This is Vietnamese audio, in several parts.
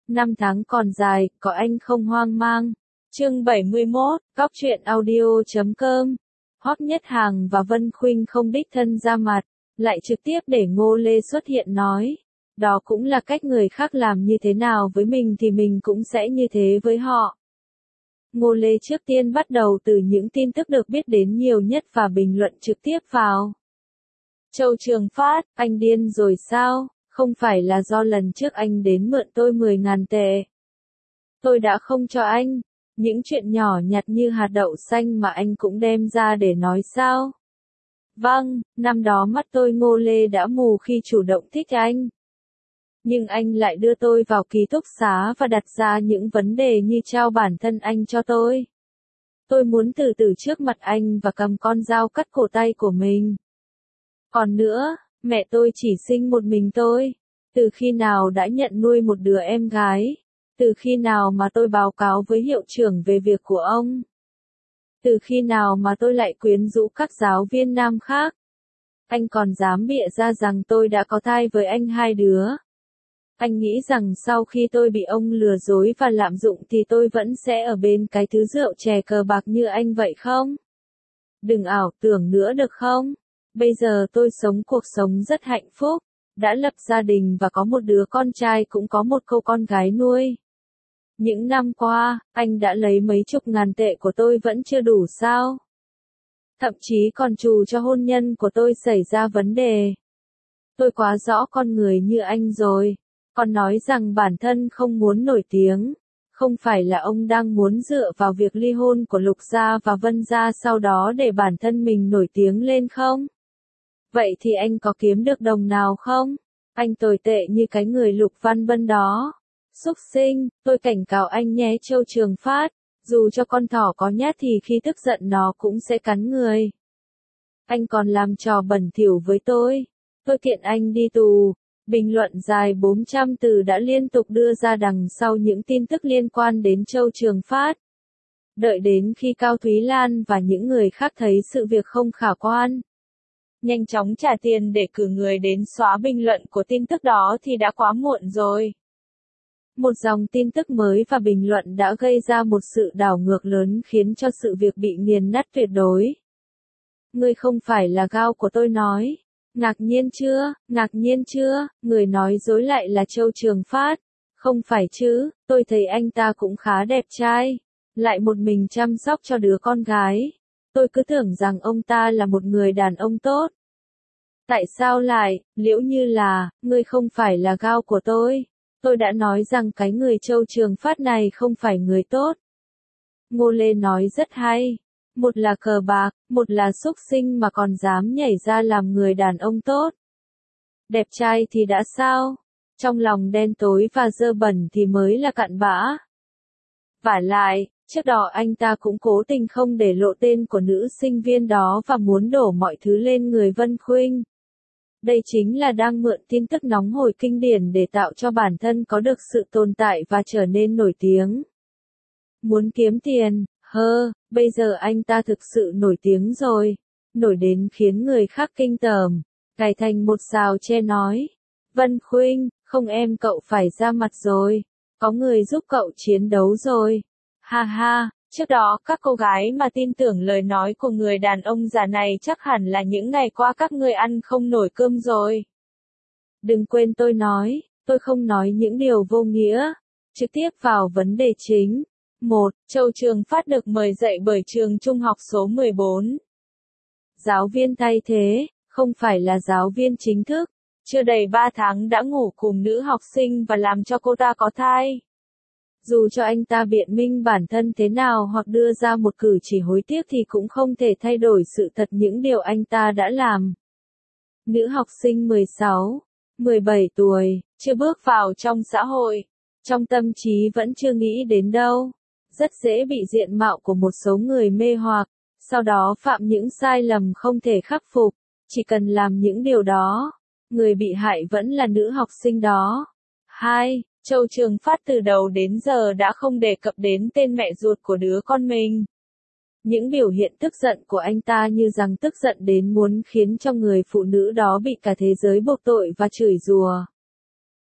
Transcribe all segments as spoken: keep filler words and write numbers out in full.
Năm tháng còn dài, có anh không hoang mang. Chương bảy mươi mốt, Cóc truyện audio chấm com. Hoắc Nhất Hàng và Vân Khuynh không đích thân ra mặt, lại trực tiếp để Ngô Lê xuất hiện nói. Đó cũng là cách người khác làm như thế nào với mình thì mình cũng sẽ như thế với họ. Ngô Lê trước tiên bắt đầu từ những tin tức được biết đến nhiều nhất và bình luận trực tiếp vào. Châu Trường Phát, anh điên rồi sao? Không phải là do lần trước anh đến mượn tôi mười ngàn tệ. Tôi đã không cho anh. Những chuyện nhỏ nhặt như hạt đậu xanh mà anh cũng đem ra để nói sao? Vâng, năm đó mắt tôi Ngô Lê đã mù khi chủ động thích anh. Nhưng anh lại đưa tôi vào ký túc xá và đặt ra những vấn đề như trao bản thân anh cho tôi. Tôi muốn từ từ trước mặt anh và cầm con dao cắt cổ tay của mình. Còn nữa, mẹ tôi chỉ sinh một mình tôi. Từ khi nào đã nhận nuôi một đứa em gái? Từ khi nào mà tôi báo cáo với hiệu trưởng về việc của ông? Từ khi nào mà tôi lại quyến rũ các giáo viên nam khác? Anh còn dám bịa ra rằng tôi đã có thai với anh hai đứa. Anh nghĩ rằng sau khi tôi bị ông lừa dối và lạm dụng thì tôi vẫn sẽ ở bên cái thứ rượu chè cờ bạc như anh vậy không? Đừng ảo tưởng nữa được không? Bây giờ tôi sống cuộc sống rất hạnh phúc, đã lập gia đình và có một đứa con trai cũng có một cô con gái nuôi. Những năm qua, anh đã lấy mấy chục ngàn tệ của tôi vẫn chưa đủ sao? Thậm chí còn trù cho hôn nhân của tôi xảy ra vấn đề. Tôi quá rõ con người như anh rồi. Còn nói rằng bản thân không muốn nổi tiếng. Không phải là ông đang muốn dựa vào việc ly hôn của Lục Gia và Vân Gia sau đó để bản thân mình nổi tiếng lên không? Vậy thì anh có kiếm được đồng nào không? Anh tồi tệ như cái người Lục Văn Bân đó. Súc sinh, tôi cảnh cáo anh nhé Châu Trường Phát, dù cho con thỏ có nhát thì khi tức giận nó cũng sẽ cắn người. Anh còn làm trò bẩn thỉu với tôi. Tôi kiện anh đi tù. Bình luận dài bốn trăm từ đã liên tục đưa ra đằng sau những tin tức liên quan đến Châu Trường Phát. Đợi đến khi Cao Thúy Lan và những người khác thấy sự việc không khả quan, nhanh chóng trả tiền để cử người đến xóa bình luận của tin tức đó thì đã quá muộn rồi. Một dòng tin tức mới và bình luận đã gây ra một sự đảo ngược lớn khiến cho sự việc bị nghiền nát tuyệt đối. Ngươi không phải là Gao của tôi nói. Ngạc nhiên chưa, ngạc nhiên chưa, người nói dối lại là Châu Trường Phát. Không phải chứ, tôi thấy anh ta cũng khá đẹp trai. Lại một mình chăm sóc cho đứa con gái. Tôi cứ tưởng rằng ông ta là một người đàn ông tốt. Tại sao lại, liễu như là, ngươi không phải là Gao của tôi. Tôi đã nói rằng cái người Châu Trường Phát này không phải người tốt. Ngô Lê nói rất hay. Một là cờ bạc, một là súc sinh mà còn dám nhảy ra làm người đàn ông tốt. Đẹp trai thì đã sao? Trong lòng đen tối và dơ bẩn thì mới là cặn bã. Vả lại, trước đó anh ta cũng cố tình không để lộ tên của nữ sinh viên đó và muốn đổ mọi thứ lên người Vân Khuynh. Đây chính là đang mượn tin tức nóng hổi kinh điển để tạo cho bản thân có được sự tồn tại và trở nên nổi tiếng. Muốn kiếm tiền, hơ, bây giờ anh ta thực sự nổi tiếng rồi. Nổi đến khiến người khác kinh tởm. Cài thành một rào che nói. Vân Khuynh, không em cậu phải ra mặt rồi. Có người giúp cậu chiến đấu rồi. Ha ha, trước đó các cô gái mà tin tưởng lời nói của người đàn ông già này chắc hẳn là những ngày qua các ngươi ăn không nổi cơm rồi. Đừng quên tôi nói, tôi không nói những điều vô nghĩa. Trực tiếp vào vấn đề chính. một. Châu Trường Phát được mời dạy bởi trường trung học số mười bốn. Giáo viên thay thế, không phải là giáo viên chính thức. Chưa đầy ba tháng đã ngủ cùng nữ học sinh và làm cho cô ta có thai. Dù cho anh ta biện minh bản thân thế nào hoặc đưa ra một cử chỉ hối tiếc thì cũng không thể thay đổi sự thật những điều anh ta đã làm. Nữ học sinh mười sáu, mười bảy tuổi, chưa bước vào trong xã hội. Trong tâm trí vẫn chưa nghĩ đến đâu. Rất dễ bị diện mạo của một số người mê hoặc, sau đó phạm những sai lầm không thể khắc phục. Chỉ cần làm những điều đó, người bị hại vẫn là nữ học sinh đó. hai. Châu Trường Phát từ đầu đến giờ đã không đề cập đến tên mẹ ruột của đứa con mình. Những biểu hiện tức giận của anh ta như rằng tức giận đến muốn khiến cho người phụ nữ đó bị cả thế giới buộc tội và chửi rủa.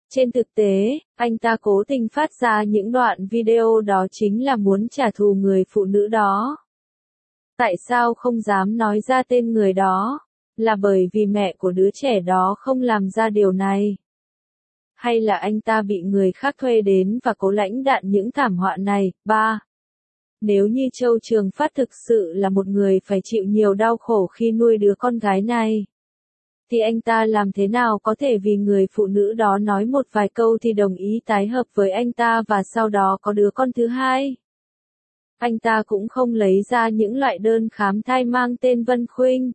Trên thực tế, anh ta cố tình phát ra những đoạn video đó chính là muốn trả thù người phụ nữ đó. Tại sao không dám nói ra tên người đó? Là bởi vì mẹ của đứa trẻ đó không làm ra điều này? Hay là anh ta bị người khác thuê đến và cố lãnh đạn những thảm họa này? ba. Nếu như Châu Trường Phát thực sự là một người phải chịu nhiều đau khổ khi nuôi đứa con gái này, thì anh ta làm thế nào có thể vì người phụ nữ đó nói một vài câu thì đồng ý tái hợp với anh ta và sau đó có đứa con thứ hai? Anh ta cũng không lấy ra những loại đơn khám thai mang tên Vân Khuynh.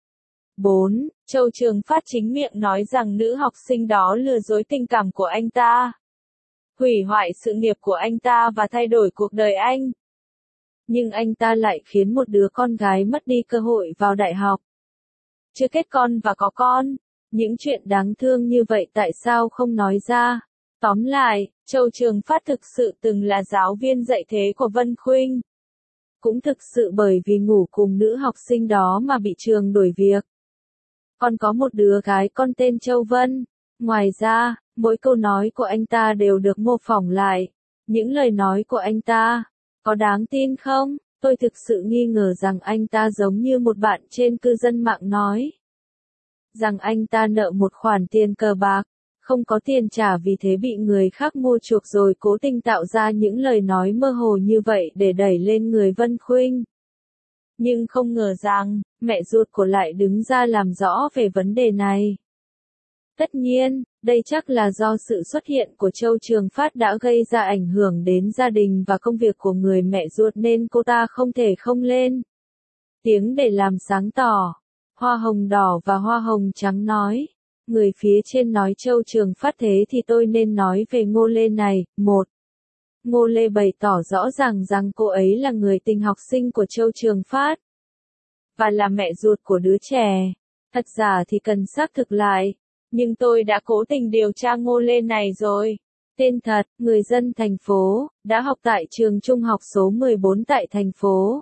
bốn. Châu Trường Phát chính miệng nói rằng nữ học sinh đó lừa dối tình cảm của anh ta, hủy hoại sự nghiệp của anh ta và thay đổi cuộc đời anh. Nhưng anh ta lại khiến một đứa con gái mất đi cơ hội vào đại học, chưa kết con và có con. Những chuyện đáng thương như vậy tại sao không nói ra? Tóm lại, Châu Trường Phát thực sự từng là giáo viên dạy thế của Vân Khuynh. Cũng thực sự bởi vì ngủ cùng nữ học sinh đó mà bị trường đuổi việc. Còn có một đứa gái con tên Châu Vân. Ngoài ra, mỗi câu nói của anh ta đều được mô phỏng lại. Những lời nói của anh ta, có đáng tin không? Tôi thực sự nghi ngờ rằng anh ta giống như một bạn trên cư dân mạng nói. Rằng anh ta nợ một khoản tiền cờ bạc, không có tiền trả vì thế bị người khác mua chuộc rồi cố tình tạo ra những lời nói mơ hồ như vậy để đẩy lên người Vân Khuynh. Nhưng không ngờ rằng, mẹ ruột của lại đứng ra làm rõ về vấn đề này. Tất nhiên, đây chắc là do sự xuất hiện của Châu Trường Phát đã gây ra ảnh hưởng đến gia đình và công việc của người mẹ ruột nên cô ta không thể không lên tiếng để làm sáng tỏ. Hoa hồng đỏ và hoa hồng trắng nói. Người phía trên nói Châu Trường Phát thế thì tôi nên nói về Ngô Lê này. một. Ngô Lê bày tỏ rõ ràng rằng cô ấy là người tình học sinh của Châu Trường Phát và là mẹ ruột của đứa trẻ. Thật giả thì cần xác thực lại. Nhưng tôi đã cố tình điều tra Ngô Lê này rồi. Tên thật, người dân thành phố, đã học tại trường trung học số mười bốn tại thành phố.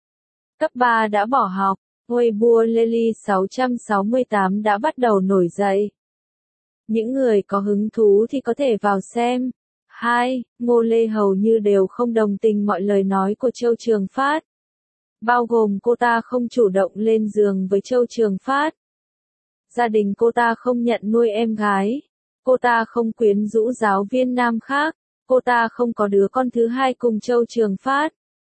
Cấp ba đã bỏ học. Weibo Lely sáu sáu tám đã bắt đầu nổi dậy. Những người có hứng thú thì có thể vào xem. hai. Ngô Lê hầu như đều không đồng tình mọi lời nói của Châu Trường Phát. Bao gồm cô ta không chủ động lên giường với Châu Trường Phát. Gia đình cô ta không nhận nuôi em gái. Cô ta không quyến rũ giáo viên nam khác. Cô ta không có đứa con thứ hai cùng Châu Trường Phát.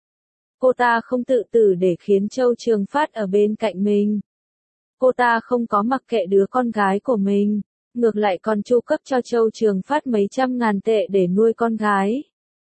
Cô ta không tự tử để khiến Châu Trường Phát ở bên cạnh mình. Cô ta không có mặc kệ đứa con gái của mình, ngược lại còn chu cấp cho Châu Trường Phát mấy trăm ngàn tệ để nuôi con gái.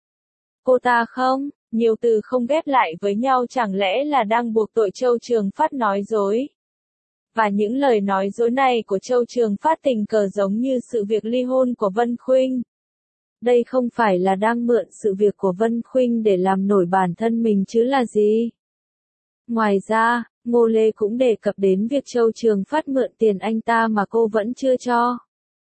Cô ta không, nhiều từ không ghép lại với nhau chẳng lẽ là đang buộc tội Châu Trường Phát nói dối. Và những lời nói dối này của Châu Trường Phát tình cờ giống như sự việc ly hôn của Vân Khuynh. Đây không phải là đang mượn sự việc của Vân Khuynh để làm nổi bản thân mình chứ là gì. Ngoài ra, Ngô Lê cũng đề cập đến việc Châu Trường Phát mượn tiền anh ta mà cô vẫn chưa cho.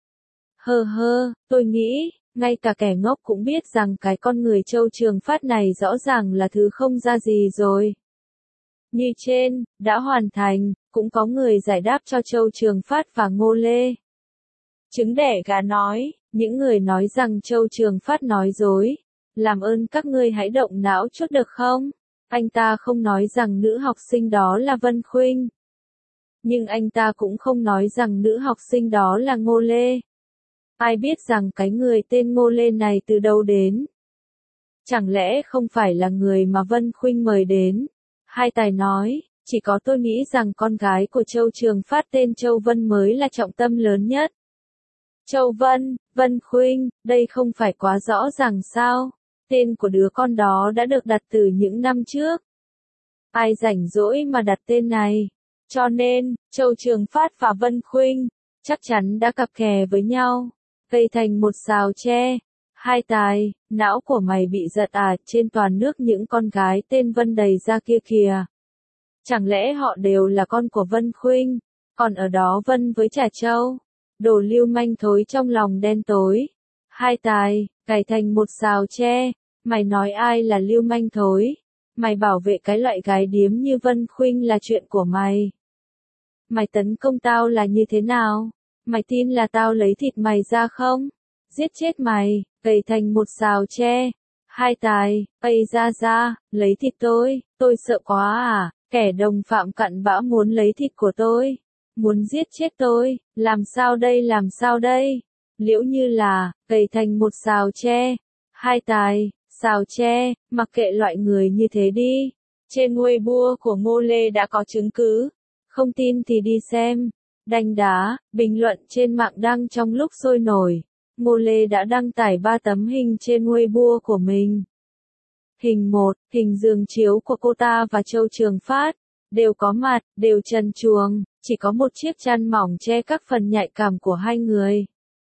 Hơ hơ, tôi nghĩ, ngay cả kẻ ngốc cũng biết rằng cái con người Châu Trường Phát này rõ ràng là thứ không ra gì rồi. Như trên, đã hoàn thành, cũng có người giải đáp cho Châu Trường Phát và Ngô Lê. Trứng đẻ gà nói, những người nói rằng Châu Trường Phát nói dối. Làm ơn các ngươi hãy động não chút được không? Anh ta không nói rằng nữ học sinh đó là Vân Khuynh. Nhưng anh ta cũng không nói rằng nữ học sinh đó là Ngô Lê. Ai biết rằng cái người tên Ngô Lê này từ đâu đến? Chẳng lẽ không phải là người mà Vân Khuynh mời đến? Hai tài nói, chỉ có tôi nghĩ rằng con gái của Châu Trường Phát tên Châu Vân mới là trọng tâm lớn nhất. Châu Vân, Vân Khuynh, đây không phải quá rõ ràng sao? Tên của đứa con đó đã được đặt từ những năm trước. Ai rảnh rỗi mà đặt tên này? Cho nên, Châu Trường Phát và Vân Khuynh chắc chắn đã cặp kè với nhau, gây thành một sào tre. Hai tài, não của mày bị giật à, trên toàn nước những con gái tên Vân đầy ra kia kìa. Chẳng lẽ họ đều là con của Vân Khuynh, còn ở đó Vân với Trà Châu? Đồ lưu manh thối trong lòng đen tối. Hai tài, cày thành một sào tre. Mày nói ai là lưu manh thối? Mày bảo vệ cái loại gái điếm như Vân Khuynh là chuyện của mày. Mày tấn công tao là như thế nào? Mày tin là tao lấy thịt mày ra không? giết chết mày, cày thành một xào tre. Hai tài, ây ra ra, lấy thịt tôi, tôi sợ quá à, kẻ đồng phạm cặn bã muốn lấy thịt của tôi, muốn giết chết tôi, làm sao đây làm sao đây, liễu như là, cày thành một xào tre. Hai tài, xào tre, mặc kệ loại người như thế đi. Trên Weibo của Ngô Lê đã có chứng cứ, không tin thì đi xem. Đanh đá, bình luận trên mạng đang trong lúc sôi nổi. Ngô Lê đã đăng tải ba tấm hình trên Weibo của mình. Hình một, hình giường chiếu của cô ta và Châu Trường Phát, đều có mặt, đều trần truồng, chỉ có một chiếc chăn mỏng che các phần nhạy cảm của hai người.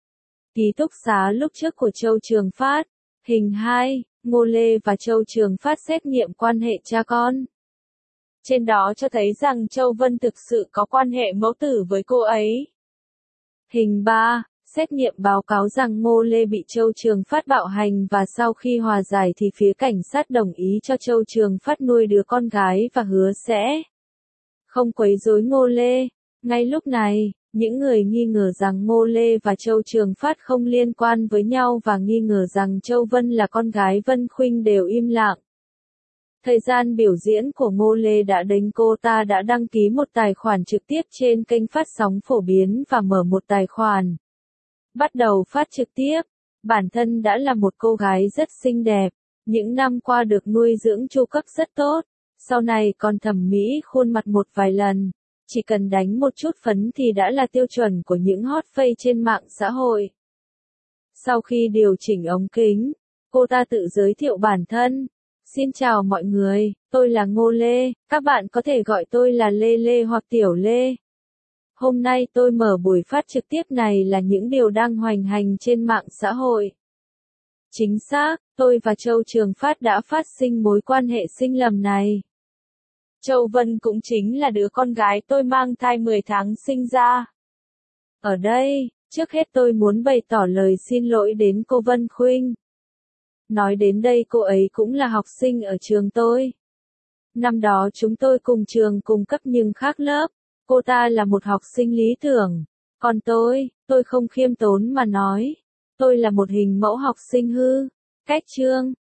Ký túc xá lúc trước của Châu Trường Phát. Hình hai, Ngô Lê và Châu Trường Phát xét nghiệm quan hệ cha con. Trên đó cho thấy rằng Châu Vân thực sự có quan hệ mẫu tử với cô ấy. Hình ba, xét nghiệm báo cáo rằng Ngô Lê bị Châu Trường Phát bạo hành và sau khi hòa giải thì phía cảnh sát đồng ý cho Châu Trường Phát nuôi đứa con gái và hứa sẽ không quấy rối Ngô Lê. Ngay lúc này, những người nghi ngờ rằng Ngô Lê và Châu Trường Phát không liên quan với nhau và nghi ngờ rằng Châu Vân là con gái Vân Khuynh đều im lặng. Thời gian biểu diễn của Ngô Lê đã đến, cô ta đã đăng ký một tài khoản trực tiếp trên kênh phát sóng phổ biến và mở một tài khoản. Bắt đầu phát trực tiếp, bản thân đã là một cô gái rất xinh đẹp, những năm qua được nuôi dưỡng chu cấp rất tốt, sau này còn thẩm mỹ khuôn mặt một vài lần. Chỉ cần đánh một chút phấn thì đã là tiêu chuẩn của những hot face trên mạng xã hội. Sau khi điều chỉnh ống kính, cô ta tự giới thiệu bản thân. Xin chào mọi người, tôi là Ngô Lê, các bạn có thể gọi tôi là Lê Lê hoặc Tiểu Lê. Hôm nay tôi mở buổi phát trực tiếp này là những điều đang hoành hành trên mạng xã hội. Chính xác, tôi và Châu Trường Phát đã phát sinh mối quan hệ sinh lầm này. Châu Vân cũng chính là đứa con gái tôi mang thai mười tháng sinh ra. Ở đây, trước hết tôi muốn bày tỏ lời xin lỗi đến cô Vân Khuynh. Nói đến đây cô ấy cũng là học sinh ở trường tôi. Năm đó chúng tôi cùng trường cùng cấp nhưng khác lớp. Cô ta là một học sinh lý tưởng. Còn tôi, tôi không khiêm tốn mà nói. Tôi là một hình mẫu học sinh hư. Cách chương,